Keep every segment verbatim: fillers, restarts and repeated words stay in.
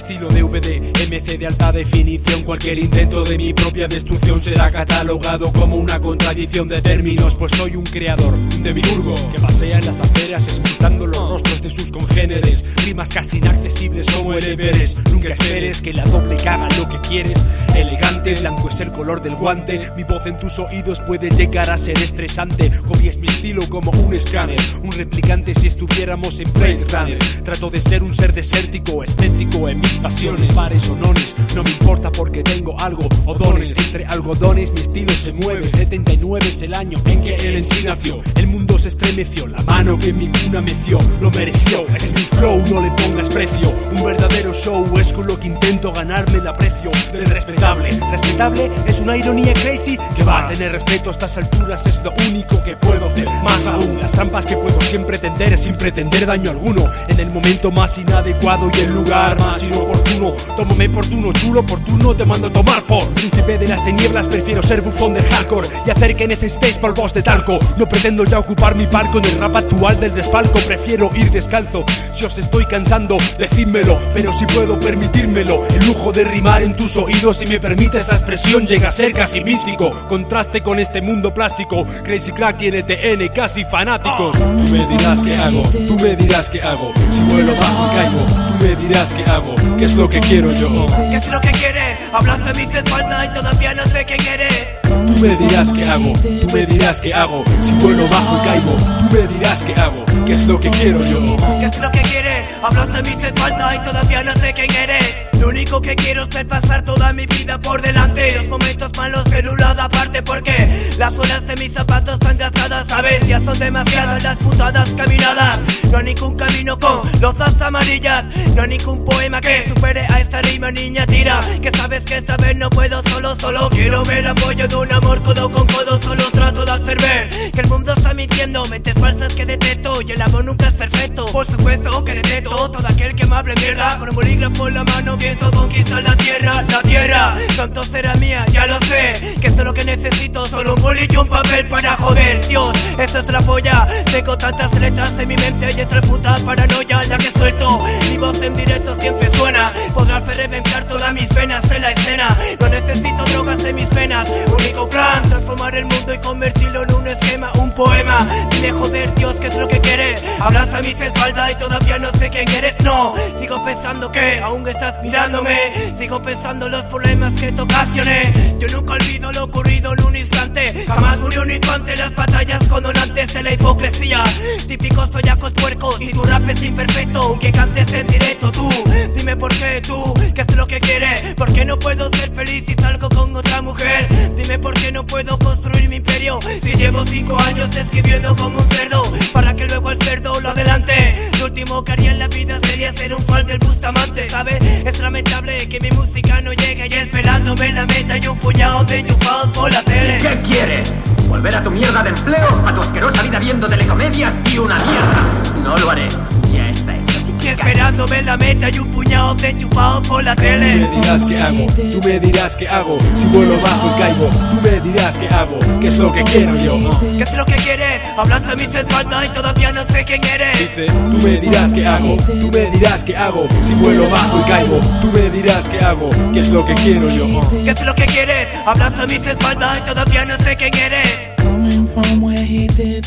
estilo D V D, M C de alta definición. Cualquier intento de mi propia destrucción será catalogado como una contradicción de términos, pues soy un creador, un demiurgo que pasea en las aceras escultando los rostros de sus congéneres. Rimas casi inaccesibles como el Everest. Nunca esperes que la doble haga lo que quieres. Elegante, blanco es el color del guante. Mi voz en tus oídos puede llegar a ser estresante. Copies mi estilo como un escáner, un replicante si estuviéramos en Blade Runner. Trato de ser un ser desértico, estético en mis pasiones, pares o nones. No me importa porque tengo algo o dones. Entre algodones mi estilo se mueve. setenta y nueve es el año en que él en sí nació. El mundo se estremeció, la mano que mi cuna meció lo mereció. Es mi flow, no le pongas precio. Un verdadero show es con lo que intento ganarme el aprecio del respetable. Respetable es una ironía crazy que va a tener respeto a estas alturas. Es lo único que puedo hacer. Más aún, las trampas que puedo siempre tender sin pretender daño alguno. En el momento más inadecuado y el lugar más inoportuno. Tómame oportuno, chulo oportuno, te mando a tomar por príncipe de las tinieblas. Prefiero ser bufón del hardcore y hacer que necesitéis polvos de talco. No pretendo ya ocupar mi palco en el rap actual del desfalco. Prefiero ir descalzo. Si os estoy cansando, decídmelo, pero si puedo permitírmelo. El lujo de rimar en tus oídos, si me permites la expresión, llega a ser casi místico. Contraste con este mundo plástico. Crazy Crack y N T N casi fanáticos. Tú me dirás qué hago, tú me dirás qué hago. Si vuelo bajo y caigo, tú me dirás qué hago. ¿Qué es lo que quiero yo? ¿Qué es lo que quieres? Hablando de mis espaldas y todavía no sé quién eres. Tú me dirás qué hago, tú me dirás qué hago. Si vuelo bajo y caigo, tú me dirás qué hago. ¿Qué es lo que quiero yo? ¿Qué es lo que quieres? Hablando de mis espaldas y todavía no sé quién eres. Lo único que quiero es ver pasar toda mi vida por delante. Los momentos malos quiero un lado aparte, porque las suelas de mis zapatos están gastadas. Sabes, ya son demasiadas las putadas caminadas. No hay ningún camino con lozas amarillas. No hay ningún poema que supere a esta rima, niña, tira. Que sabes que esta vez no puedo solo, solo quiero ver el apoyo de un amor codo con codo. Solo trato de hacer ver que el mundo está mintiendo. Mentes falsas que detecto y el amor nunca es perfecto. Por supuesto que detecto todo aquel que me hable mierda. Con un bolígrafo en la mano pienso conquistar la tierra, la tierra. Tanto será mía, ya lo sé. Que esto es lo que necesito, solo un bolillo y un papel para joder. Dios, esto es la polla. Tengo tantas letras en mi mente y esta puta paranoia la que suelto. Mi voz en directo siempre suena. Podrás reventar todas mis penas en la escena. No necesito drogas en mis penas. Único plan, transformar el mundo y convertirlo en un esquema, un poema. Dime joder, Dios, ¿qué es lo que quieres? Hablas a mis espaldas y todavía no sé quién eres. No, sigo pensando que aún estás mirándome. Sigo pensando los problemas que te ocasioné. Yo nunca olvido lo ocurrido en un instante. Jamás murió un infante en las batallas con donantes de la hipocresía. Típicos toyacos puercos y tu rap es imperfecto, aunque cantes en directo. Tú, dime por qué tú, ¿qué es lo que quieres? ¿Por qué no puedo ser feliz si salgo con otra mujer? Dime por qué no puedo construir mi imperio si llevo cinco años escribiendo como un cerdo, para que luego el cerdo lo adelante. Lo último que haría en la vida sería ser un fan del Bustamante, ¿sabes? Es lamentable que mi música no llegue y esperándome en la meta y un puñado de enchufados por la tele. ¿Qué quieres? ¿Volver a tu mierda de empleo? ¿A tu asquerosa vida viendo telecomedias? Y una mierda. No lo haré. Ya está hecho. Y esperándome en la meta y un puñado de enchufados por la tele. Tú me dirás qué hago, tú me dirás qué hago. Si vuelo bajo y caigo, tú me dirás qué hago. ¿Qué es lo que quiero yo? ¿Qué es lo que quieres? Hablando a mis espaldas y todavía no sé quién eres. Dice, tú me dirás qué hago, tú me dirás qué hago. Si vuelo bajo y caigo, tú me dirás qué hago. ¿Qué es lo que quiero yo? ¿Qué es lo que quieres? Hablando a mis espaldas y todavía no sé quién eres. Coming from where he did.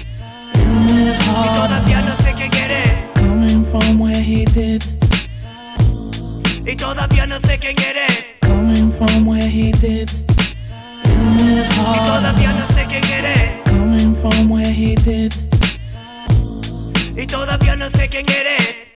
Y todavía no sé quién eres. Coming from where he did. Y todavía no sé quién eres. Coming from where he did. Y todavía no sé quién eres. Coming from where he did. Y todavía no sé quién eres.